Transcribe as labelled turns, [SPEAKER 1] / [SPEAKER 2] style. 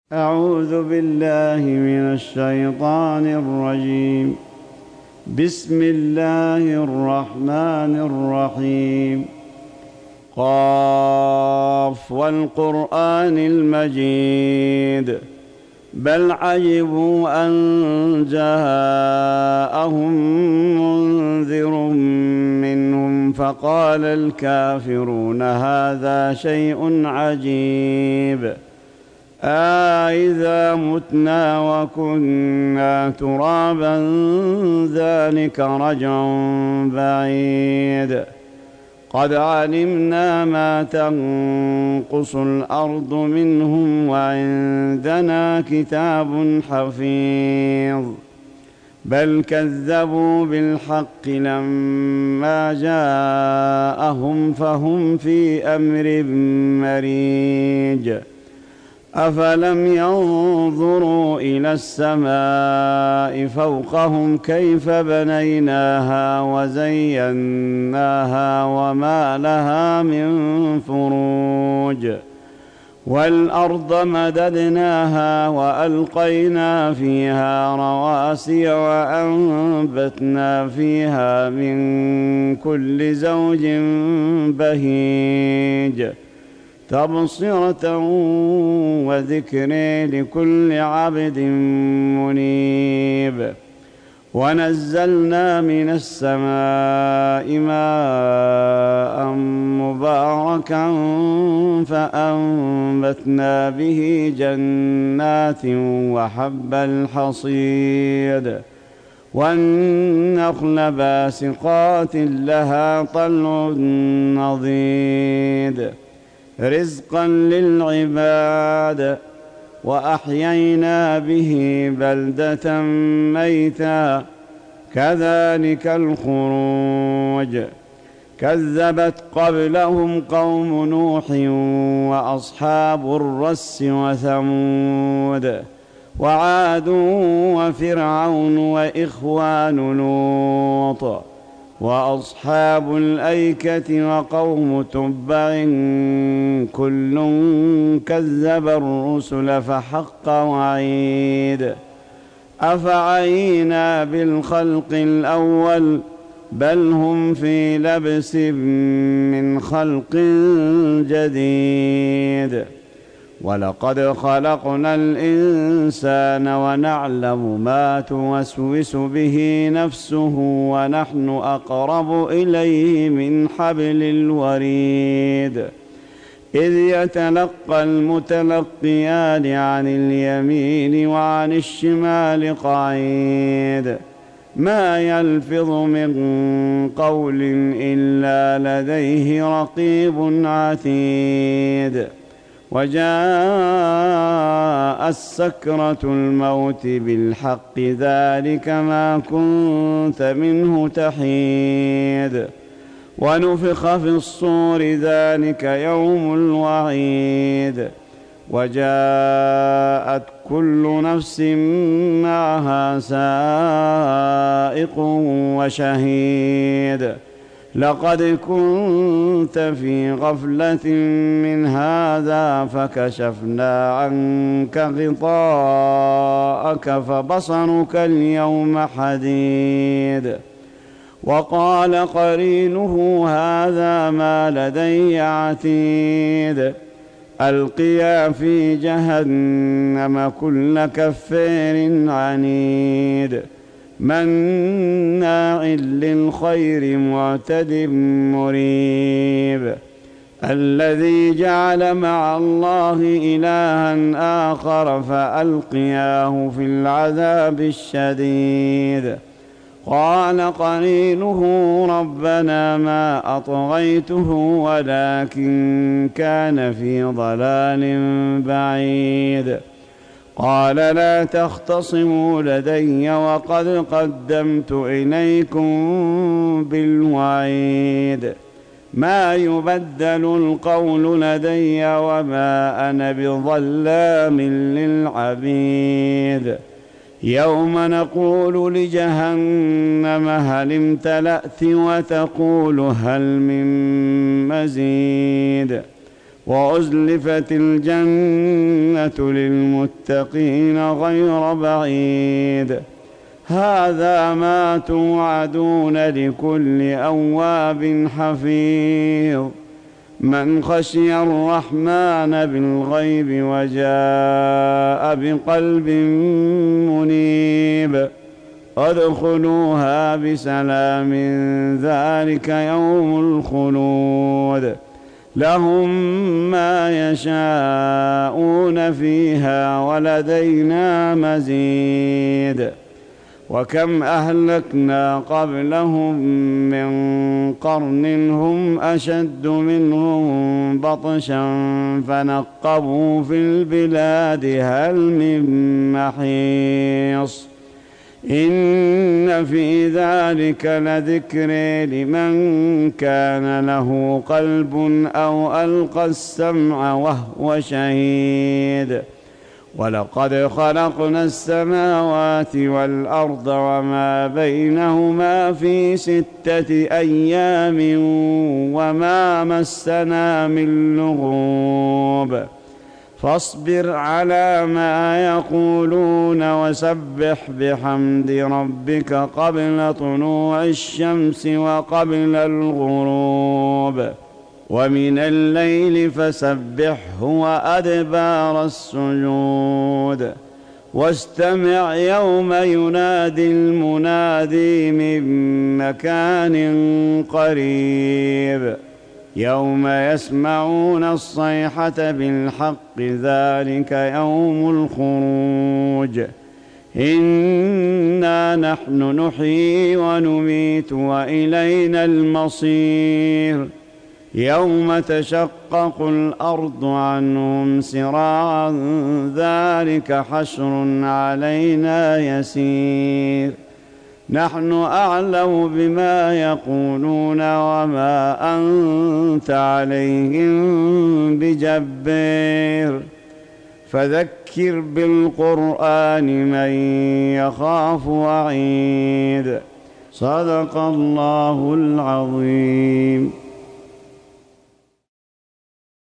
[SPEAKER 1] أعوذ بالله من الشيطان الرجيم. بسم الله الرحمن الرحيم. قاف والقرآن المجيد بل عجبوا أن جاءهم منذر منهم فقال الكافرون هذا شيء عجيب أإذا متنا وكنا ترابا ذلك رجع بعيد قد علمنا ما تنقص الأرض منهم وعندنا كتاب حفيظ بل كذبوا بالحق لما جاءهم فهم في أمر مريج أفلم ينظروا إلى السماء فوقهم كيف بنيناها وزيناها وما لها من فروج والأرض مددناها وألقينا فيها رواسي وأنبتنا فيها من كل زوج بهيج تبصرة وذكر لكل عبد منيب ونزلنا من السماء ماء مباركا فأنبتنا به جنات وحب الحصيد والنخل باسقات لها طلع نضيد رزقا للعباد وأحيينا به بلدة ميتا كذلك الخروج كذبت قبلهم قوم نوح وأصحاب الرس وثمود وعاد وفرعون وإخوان لوط وأصحاب الأيكة وقوم تبع كل كذب الرسل فحق وعيد أفعينا بالخلق الأول بل هم في لبس من خلق جديد ولقد خلقنا الإنسان ونعلم ما توسوس به نفسه ونحن أقرب إليه من حبل الوريد إذ يتلقى المتلقيان عن اليمين وعن الشمال قعيد ما يلفظ من قول إلا لديه رقيب عتيد وجاءت سكرة الموت بالحق ذلك ما كنت منه تحيد ونفخ في الصور ذلك يوم الوعيد وجاءت كل نفس معها سائق وشهيد لقد كنت في غفلة من هذا فكشفنا عنك غطاءك فبصرك اليوم حديد وقال قرينه هذا ما لدي عتيد ألقيا في جهنم كل كفار عنيد مناع للخير معتد مريب الذي جعل مع الله إلها آخر فألقياه في العذاب الشديد قال قرينه ربنا ما أطغيته ولكن كان في ضلال بعيد قال لا تختصموا لدي وقد قدمت إليكم بالوعيد ما يبدل القول لدي وما أنا بظلام للعبيد يوم نقول لجهنم هل امتلأت وتقول هل من مزيد وأزلفت الجنة للمتقين غير بعيد. هذا ما توعدون لكل أواب حفيظ من خشي الرحمن بالغيب وجاء بقلب منيب. ادخلوها بسلام ذلك يوم الخلود لهم ما يشاءون فيها ولدينا مزيد. وكم أهلكنا قبلهم من قرن هم أشد منهم بطشا فنقبوا في البلاد هل من محيص. إن في ذلك لذكر لمن كان له قلب أو ألقى السمع وهو شهيد. ولقد خلقنا السماوات والأرض وما بينهما في 6 أيام وما مسنا من لغوب. فاصبر على ما يقولون وسبح بحمد ربك قبل طلوع الشمس وقبل الغروب ومن الليل فسبحه وأدبار السجود. واستمع يوم ينادي المنادي من مكان قريب يوم يسمعون الصيحة بالحق ذلك يوم الخروج. إنا نحن نحيي ونميت وإلينا المصير. يوم تشقق الأرض عنهم سراعا ذلك حشر علينا يسير. نحن أعلم بما يقولون وما أنت عليهم بجبار. فذكر بالقرآن من يخاف وعيد. صدق الله العظيم.